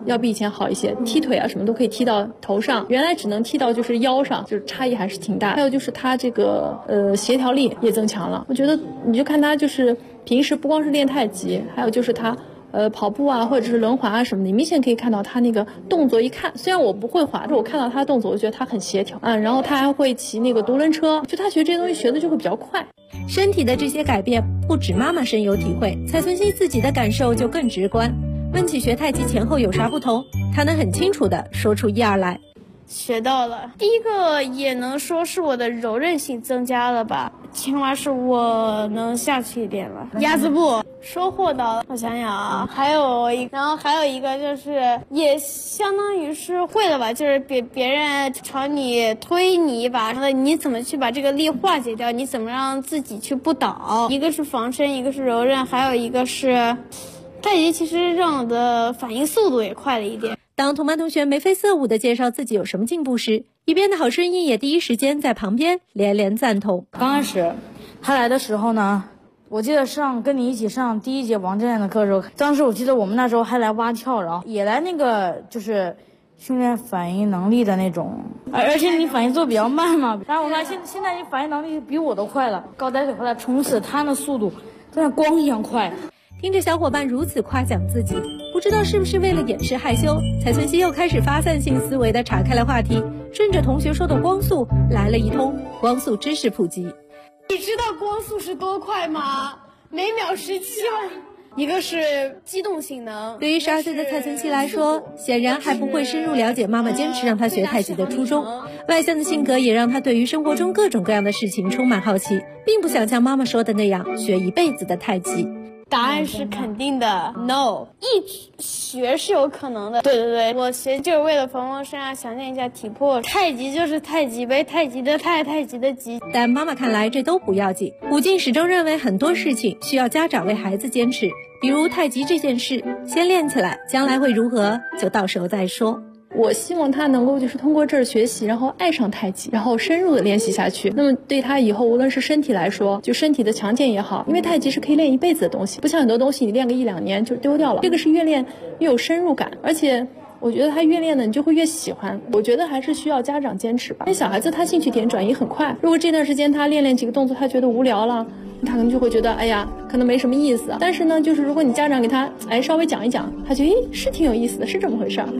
要比以前好一些，踢腿啊什么都可以踢到头上，原来只能踢到就是腰上，就是差异还是挺大。还有就是他这个协调力也增强了，我觉得你就看他就是平时不光是练太极，还有就是他跑步啊或者是轮滑啊什么的，你明显可以看到他那个动作，一看虽然我不会滑，但我看到他的动作我觉得他很协调然后他还会骑那个独轮车，就他学这些东西学的就会比较快。 身体的这些改变不止妈妈深有体会，蔡存希自己的感受就更直观。问起学太极前后有啥不同，她能很清楚地说出一二来。 学到了，第一个也能说是我的柔韧性增加了吧，青蛙是我能下去一点了，鸭子步收获到了。我想想啊，然后还有一个就是也相当于是会了吧，就是别人朝你推你一把，然后你怎么去把这个力化解掉，你怎么让自己去不倒。一个是防身，一个是柔韧，还有一个是太极，其实让我的反应速度也快了一点。 当同班同学眉飞色舞地介绍自己有什么进步时，一边的郝顺义也第一时间在旁边连连赞同。 刚开始他来的时候呢，我记得跟你一起上第一节王教练的课的时候，当时我记得我们那时候还来蛙跳，然后也来那个就是训练反应能力的那种，而且你反应做比较慢嘛，然后我看现在你反应能力比我都快了，高抬腿后来冲刺，他的速度真的光一样快。 听着小伙伴如此夸奖自己，不知道是不是为了掩饰害羞，蔡存希又开始发散性思维地岔开了话题，顺着同学说的光速来了一通光速知识普及。 你知道光速是多快吗？每秒17万。一个是机动性能。 对于12岁的蔡存希来说，显然还不会深入了解妈妈坚持让她学太极的初衷。外向的性格也让她对于生活中各种各样的事情充满好奇，并不想像妈妈说的那样学一辈子的太极。 答案是肯定的 ，no， 一学是有可能的。对，我学就是为了防风身啊，强健一下体魄。太极就是太极呗，太极的太，太极的极。 但妈妈看来这都不要紧，武静始终认为很多事情需要家长为孩子坚持，比如太极这件事，先练起来，将来会如何就到时候再说。 我希望他能够就是通过这儿学习，然后爱上太极，然后深入的练习下去。那么对他以后无论是身体来说，就身体的强健也好，因为太极是可以练一辈子的东西，不像很多东西你练个1-2年就丢掉了，这个是越练越有深入感，而且我觉得他越练呢，你就会越喜欢。我觉得还是需要家长坚持吧，因为小孩子他兴趣点转移很快，如果这段时间他练几个动作他觉得无聊了，他可能就会觉得哎呀可能没什么意思。但是呢，就是如果你家长给他稍微讲一讲，他觉得是挺有意思的，是这么回事儿。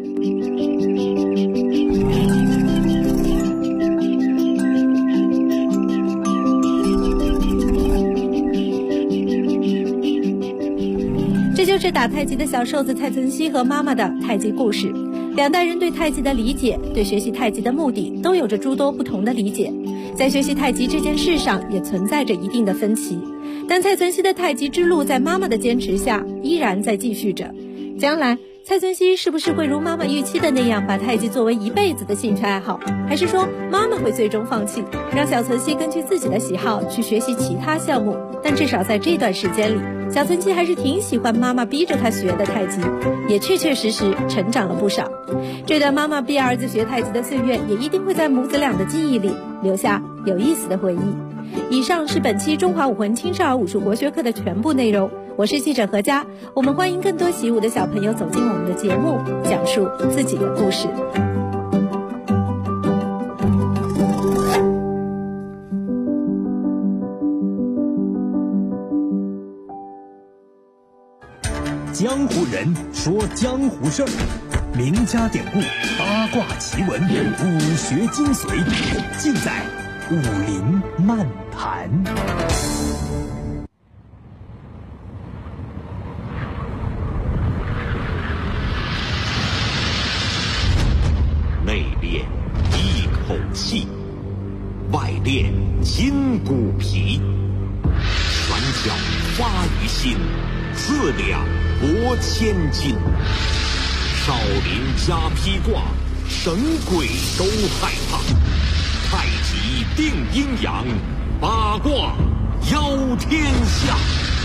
这就是打太极的小瘦子蔡存希和妈妈的太极故事。两代人对太极的理解，对学习太极的目的都有着诸多不同的理解，在学习太极这件事上也存在着一定的分歧。但蔡存希的太极之路在妈妈的坚持下依然在继续着。将来蔡存希是不是会如妈妈预期的那样把太极作为一辈子的兴趣爱好，还是说妈妈会最终放弃，让小存希根据自己的喜好去学习其他项目？但至少在这段时间里，小存希还是挺喜欢妈妈逼着她学的太极，也确确实实成长了不少。这段妈妈逼儿子学太极的岁月，也一定会在母子俩的记忆里留下有意思的回忆。以上是本期中华武魂青少儿武术国学课的全部内容，我是记者何佳，我们欢迎更多习武的小朋友走进我们的节目，讲述自己的故事。 江湖人说江湖事儿，名家典故、八卦奇闻、武学精髓，尽在武林漫谈。 内练一口气，外练筋骨皮，拳脚发于心，四两拨千斤。少林加披挂，神鬼都害怕。太极定阴阳，八卦邀天下。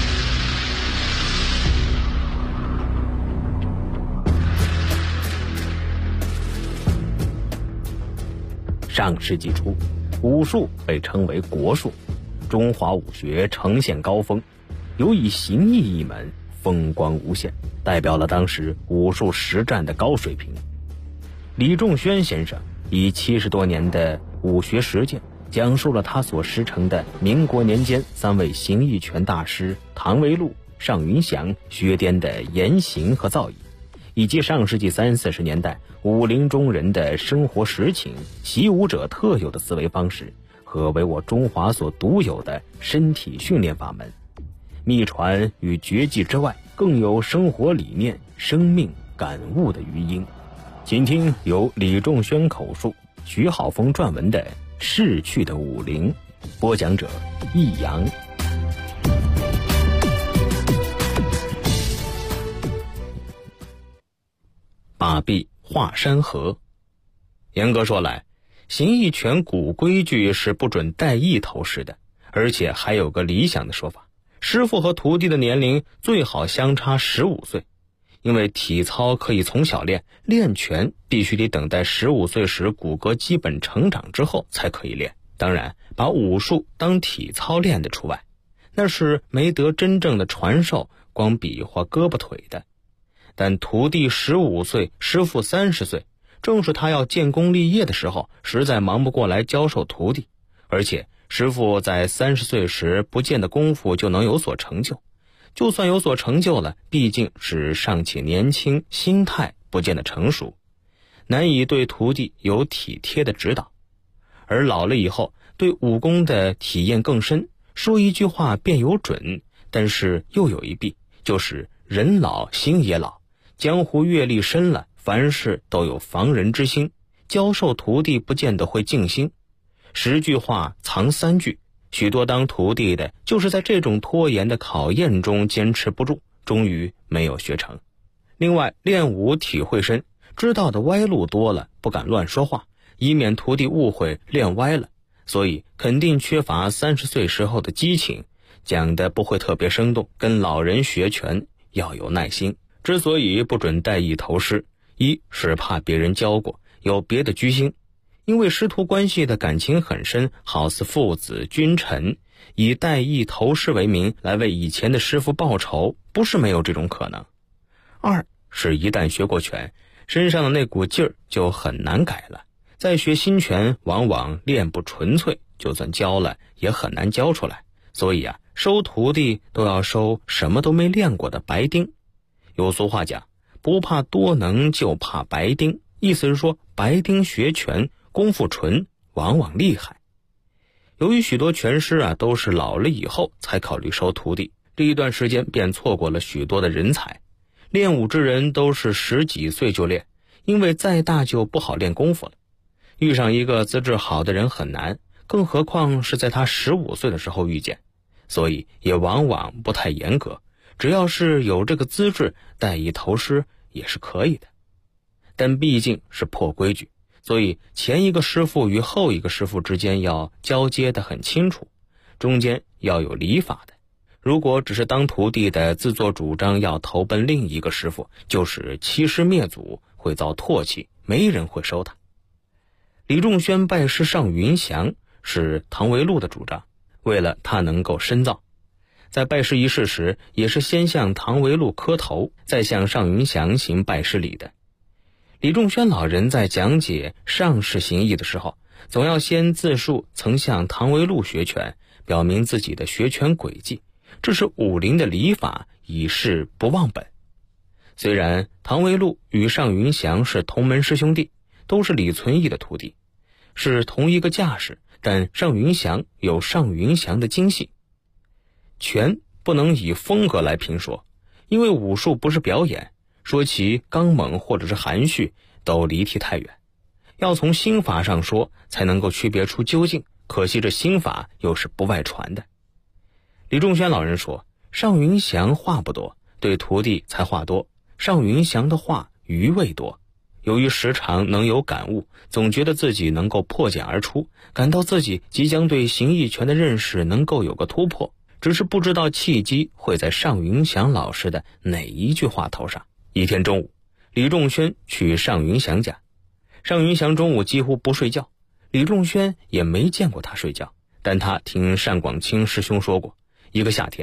上世纪初，武术被称为国术，中华武学呈现高峰，尤以形意一门风光无限，代表了当时武术实战的高水平。李仲轩先生以70多年的武学实践，讲述了他所师承的民国年间3位形意拳大师唐维禄、尚云祥、薛颠的言行和造诣，以及上世纪30、40年代武林中人的生活实情、习武者特有的思维方式和为我中华所独有的身体训练法门。秘传与绝技之外，更有生活理念、生命感悟的余音。请听由李仲轩口述、徐浩峰撰文的《逝去的武林》，播讲者易阳。把臂画山河。严格说来，形意拳古规矩是不准带意投师的，而且还有个理想的说法，师傅和徒弟的年龄最好相差15岁，因为体操可以从小练，练拳必须得等待15岁时骨骼基本成长之后才可以练。当然，把武术当体操练的除外，那是没得真正的传授，光比划胳膊腿的。但徒弟15岁，师傅30岁，正是他要建功立业的时候，实在忙不过来教授徒弟，而且师傅在30岁时不见得功夫就能有所成就，就算有所成就了，毕竟是尚且年轻，心态不见得成熟，难以对徒弟有体贴的指导。而老了以后，对武功的体验更深，说一句话便有准，但是又有一弊，就是人老心也老，江湖阅历深了，凡事都有防人之心，教授徒弟不见得会尽心。10句话藏3句，许多当徒弟的就是在这种拖延的考验中坚持不住，终于没有学成。另外，练武体会深，知道的歪路多了，不敢乱说话，以免徒弟误会练歪了，所以肯定缺乏30岁时候的激情，讲的不会特别生动，跟老人学拳要有耐心。之所以不准带意投师，一是怕别人教过，有别的居心，因为师徒关系的感情很深，好似父子君臣，以带意投师为名来为以前的师傅报仇，不是没有这种可能。二是一旦学过拳，身上的那股劲儿就很难改了，再学新拳往往练不纯粹，就算教了也很难教出来，所以收徒弟都要收什么都没练过的白丁。有俗话讲，不怕多能，就怕白丁，意思是说白丁学拳功夫纯，往往厉害。由于许多拳师都是老了以后才考虑收徒弟，这一段时间便错过了许多的人才。练武之人都是10几岁就练，因为再大就不好练功夫了，遇上一个资质好的人很难，更何况是在他15岁的时候遇见，所以也往往不太严格，只要是有这个资质，带意投师也是可以的。但毕竟是破规矩，所以前一个师傅与后一个师傅之间要交接得很清楚，中间要有礼法的。如果只是当徒弟的自作主张要投奔另一个师傅，就是欺师灭祖，会遭唾弃，没人会收他。李仲轩拜师尚云祥是唐维禄的主张，为了他能够深造，在拜师仪式时也是先向唐维禄磕头，再向尚云祥行拜师礼的。李仲轩老人在讲解上士行义的时候，总要先自述曾向唐维禄学拳，表明自己的学拳轨迹，这是武林的礼法，以示不忘本。虽然唐维禄与尚云祥是同门师兄弟，都是李存义的徒弟，是同一个架势，但尚云祥有尚云祥的精细。拳不能以风格来评说，因为武术不是表演，说其刚猛或者是含蓄都离题太远，要从心法上说才能够区别出究竟，可惜这心法又是不外传的。李仲轩老人说，尚云祥话不多，对徒弟才话多，尚云祥的话余味多。由于时常能有感悟，总觉得自己能够破茧而出，感到自己即将对形意拳的认识能够有个突破，只是不知道契机会在尚云祥老师的哪一句话头上。一天中午，李仲轩去尚云祥家，尚云祥中午几乎不睡觉，李仲轩也没见过他睡觉，但他听单广清师兄说过，一个夏天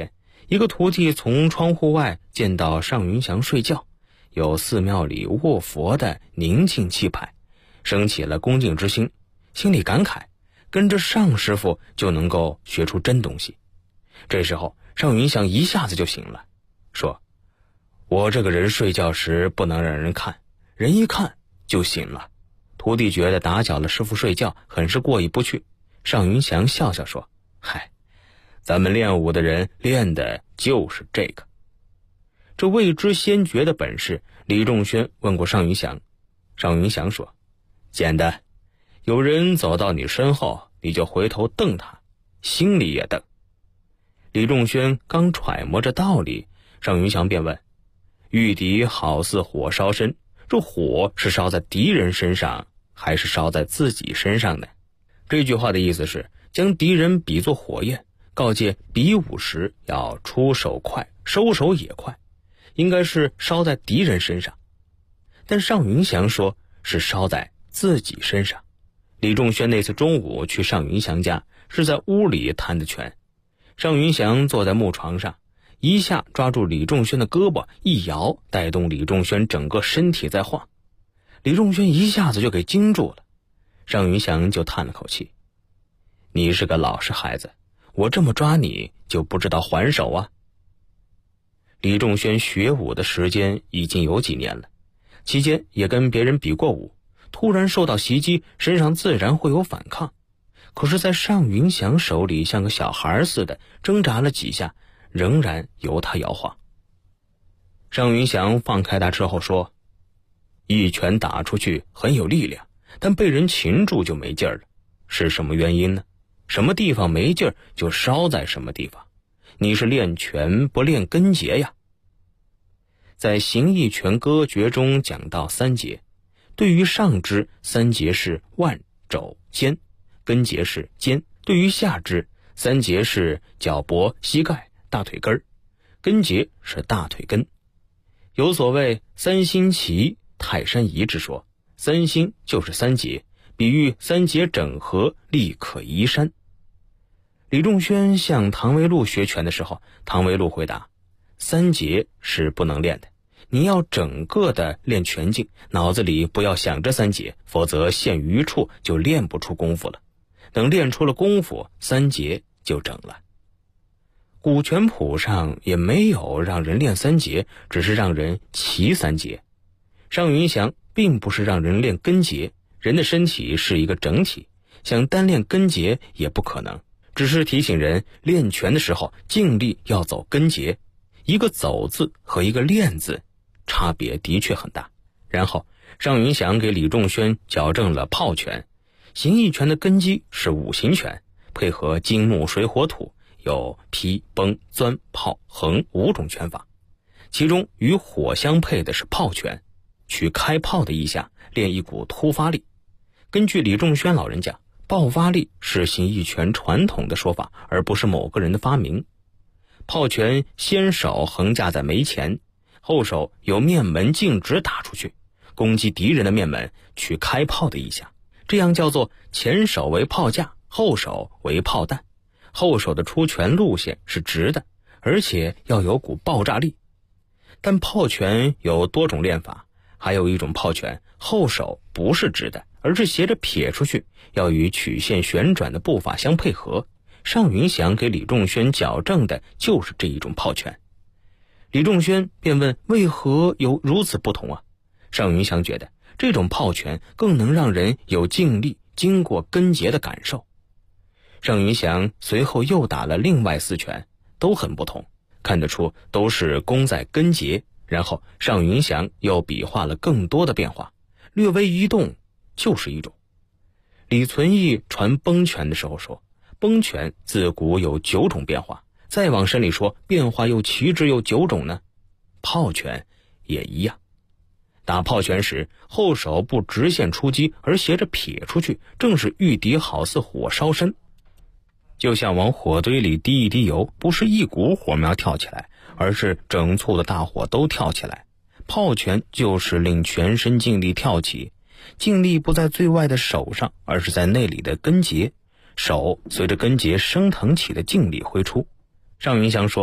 一个徒弟从窗户外见到尚云祥睡觉，有寺庙里卧佛的宁静气派，升起了恭敬之心，心里感慨，跟着尚师傅就能够学出真东西。这时候尚云祥一下子就醒了，说：我这个人睡觉时不能让人看，人一看就醒了。徒弟觉得打搅了师傅睡觉，很是过意不去。尚云祥笑笑说：嗨，咱们练武的人练的就是这个。这未知先觉的本事，李仲轩问过尚云祥。尚云祥说：简单，有人走到你身后，你就回头瞪他，心里也瞪。李仲轩刚揣摩着道理，尚云祥便问：御敌好似火烧身，这火是烧在敌人身上还是烧在自己身上呢？这句话的意思是将敌人比作火焰，告诫比武时要出手快，收手也快，应该是烧在敌人身上。但尚云祥说是烧在自己身上。李仲轩那次中午去尚云祥家，是在屋里谈的拳。尚云祥坐在木床上，一下抓住李仲轩的胳膊一摇，带动李仲轩整个身体在晃。李仲轩一下子就给惊住了。尚云祥就叹了口气：你是个老实孩子，我这么抓你就不知道还手啊。李仲轩学武的时间已经有几年了，期间也跟别人比过武，突然受到袭击，身上自然会有反抗。可是在尚云祥手里像个小孩似的挣扎了几下，仍然由他摇晃。尚云祥放开他之后说：一拳打出去很有力量，但被人擒住就没劲儿了，是什么原因呢？什么地方没劲儿就烧在什么地方，你是练拳不练根节呀。在形意拳歌诀中讲到三节，对于上肢，三节是腕、肘、肩，根节是肩；对于下肢，三节是脚脖、膝盖、大腿根儿，根节是大腿根。有所谓三星齐泰山移之说，三星就是三节，比喻三节整合，力可移山。李仲轩向唐维禄学拳的时候，唐维禄回答：三节是不能练的，你要整个的练拳劲，脑子里不要想着三节，否则陷于处就练不出功夫了。等练出了功夫，三节就整了。古拳谱上也没有让人练三节，只是让人齐三节。尚云祥并不是让人练根节，人的身体是一个整体，想单练根节也不可能，只是提醒人练拳的时候尽力要走根节。一个走字和一个练字差别的确很大。然后尚云祥给李仲轩矫正了炮拳。形意拳的根基是五行拳，配合金木水火土，有劈、崩、钻、炮、横5种拳法。其中与火相配的是炮拳，取开炮的意象，练一股突发力。根据李仲轩老人讲，爆发力是形意拳传统的说法，而不是某个人的发明。炮拳先手横架在眉前，后手由面门径直打出去，攻击敌人的面门，取开炮的意象。这样叫做前手为炮架，后手为炮弹。后手的出拳路线是直的，而且要有股爆炸力。但炮拳有多种练法，还有一种炮拳后手不是直的，而是斜着撇出去，要与曲线旋转的步伐相配合。尚云祥给李仲轩矫正的就是这一种炮拳。李仲轩便问为何有如此不同啊？尚云祥觉得这种炮拳更能让人有尽力经过根节的感受。尚云祥随后又打了另外4拳，都很不同，看得出都是攻在根节。然后尚云祥又比划了更多的变化，略微一动就是一种。李存义传崩拳的时候说，崩拳自古有9种变化，再往深里说，变化又岂止有9种呢？炮拳也一样。打炮拳时，后手不直线出击，而斜着撇出去，正是御敌好似火烧身。就像往火堆里滴一滴油，不是一股火苗跳起来，而是整簇的大火都跳起来。炮拳就是令全身劲力跳起，劲力不在最外的手上，而是在内里的根节，手随着根节升腾起的劲力挥出。尚云祥说，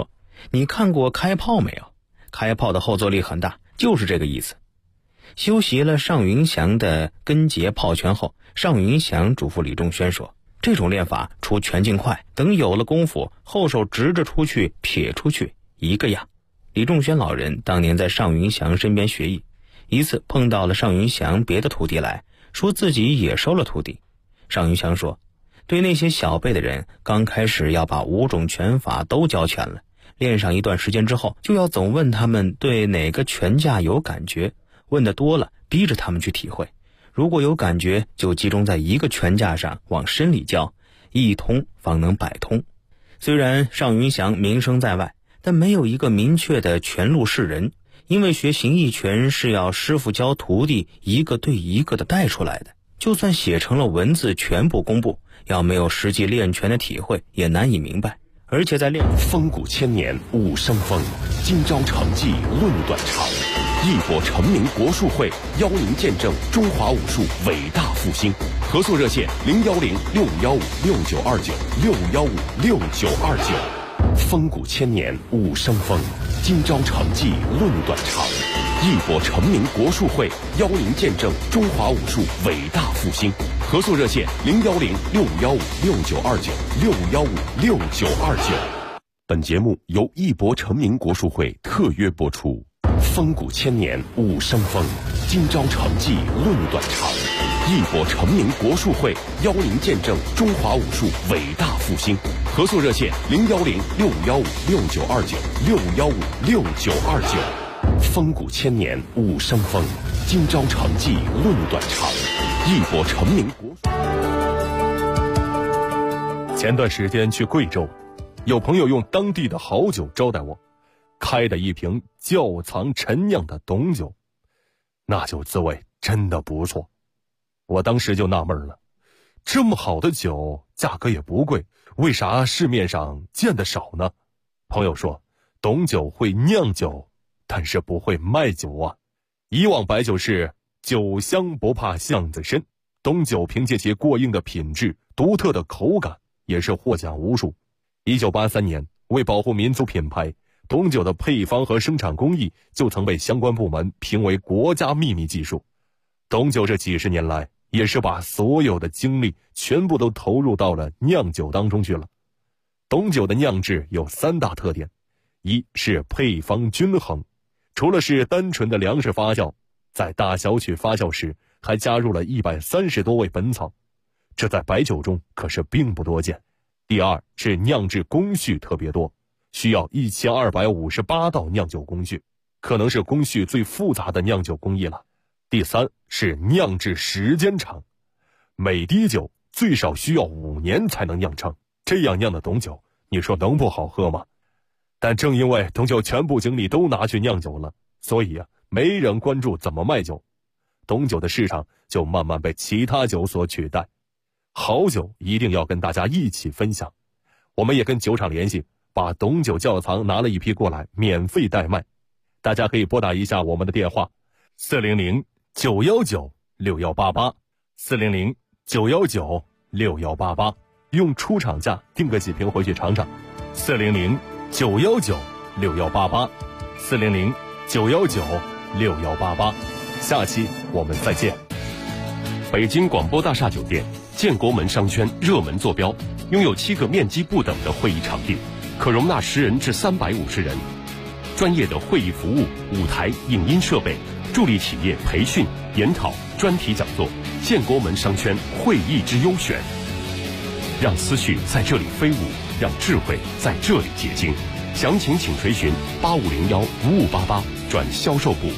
你看过开炮没有？开炮的后坐力很大，就是这个意思。修习了尚云祥的根节炮拳后，尚云祥嘱咐李仲轩说，这种练法出拳劲快，等有了功夫，后手直着出去撇出去一个样。李仲轩老人当年在尚云祥身边学艺，一次碰到了尚云祥别的徒弟来，说自己也收了徒弟。尚云祥说，对那些小辈的人，刚开始要把5种拳法都教全了，练上一段时间之后，就要总问他们对哪个拳架有感觉，问得多了，逼着他们去体会。如果有感觉，就集中在一个拳架上往深里教，一通方能百通。虽然尚云祥名声在外，但没有一个明确的拳路示人，因为学形意拳是要师傅教徒弟一个对一个的带出来的，就算写成了文字全部公布，要没有实际练拳的体会也难以明白。而且在练风骨千年武生风，今朝成绩论短长。义博成名国术会邀您见证中华武术伟大复兴。合作热线：010-6569-6929，615-6929。风骨千年武生风，今朝成绩论短长。义博成名国术会邀您见证中华武术伟大复兴。合作热线：010-6569-6929，615-6929。本节目由义博成名国术会特约播出。风骨千年武生风，今朝成绩论短长。义博成名国术会邀您见证中华武术伟大复兴。合作热线：010-6569-6929，615-6929。风骨千年武生风，今朝成绩论短长。义博成名国术。 前段时间去贵州，有朋友用当地的好酒招待我，开的一瓶窖藏陈酿的董酒，那酒滋味真的不错。我当时就纳闷了，这么好的酒，价格也不贵，为啥市面上见得少呢？朋友说，董酒会酿酒，但是不会卖酒啊。以往白酒是酒香不怕巷子深，董酒凭借其过硬的品质、独特的口感，也是获奖无数。1983年，为保护民族品牌，董酒的配方和生产工艺就曾被相关部门评为国家秘密技术。董酒这几十年来，也是把所有的精力全部都投入到了酿酒当中去了。董酒的酿制有3大特点：一是配方均衡，除了是单纯的粮食发酵，在大小曲发酵时还加入了130多味本草，这在白酒中可是并不多见。第二是酿制工序特别多，需要1258道酿酒工序，可能是工序最复杂的酿酒工艺了。第三是酿制时间长，每滴酒最少需要5年才能酿成，这样酿的董酒，你说能不好喝吗？但正因为董酒全部精力都拿去酿酒了，所以没人关注怎么卖酒，董酒的市场就慢慢被其他酒所取代。好酒一定要跟大家一起分享，我们也跟酒厂联系，把董酒窖藏拿了一批过来，免费代卖。大家可以拨打一下我们的电话：400-919-6188，400-919-6188，用出厂价订个几瓶回去尝尝。400-919-6188，400-919-6188。下期我们再见。 北京广播大厦酒店，建国门商圈热门坐标，拥有7个面积不等的会议场地，可容纳10人至350人。专业的会议服务、舞台、影音设备，助力企业培训、研讨、专题讲座。建国门商圈会议之优选，让思绪在这里飞舞，让智慧在这里结晶。详情请垂询8501-5588转销售部。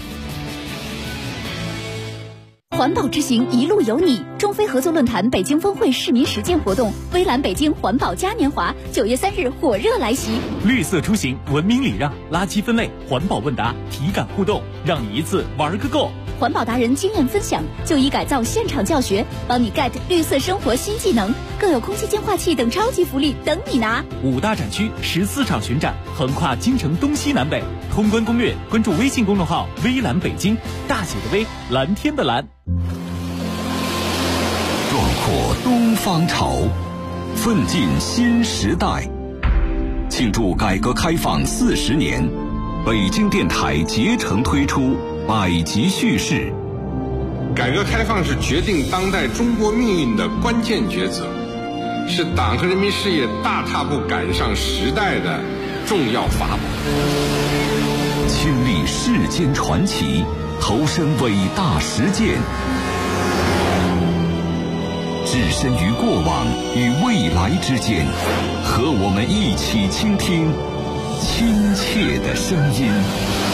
环保之行一路有你，中非合作论坛北京峰会市民实践活动，微蓝北京环保嘉年华9月3日火热来袭。 绿色出行，文明礼让，垃圾分类，环保问答，体感互动，让你一次玩个够。 环保达人经验分享，就医改造现场教学，帮你 get 绿色生活新技能，更有空气净化器等超级福利等你拿。 5大展区14场巡展，横跨京城东西南北。通关攻略，关注微信公众号微蓝北京，大写的微，蓝天的蓝。 壮阔东方潮，奋进新时代。 庆祝改革开放40年，北京电台竭诚推出百集叙事。 改革开放是决定当代中国命运的关键抉择，是党和人民事业大踏步赶上时代的重要法宝。 亲历世间传奇，投身伟大实践，置身于过往与未来之间，和我们一起倾听亲切的声音。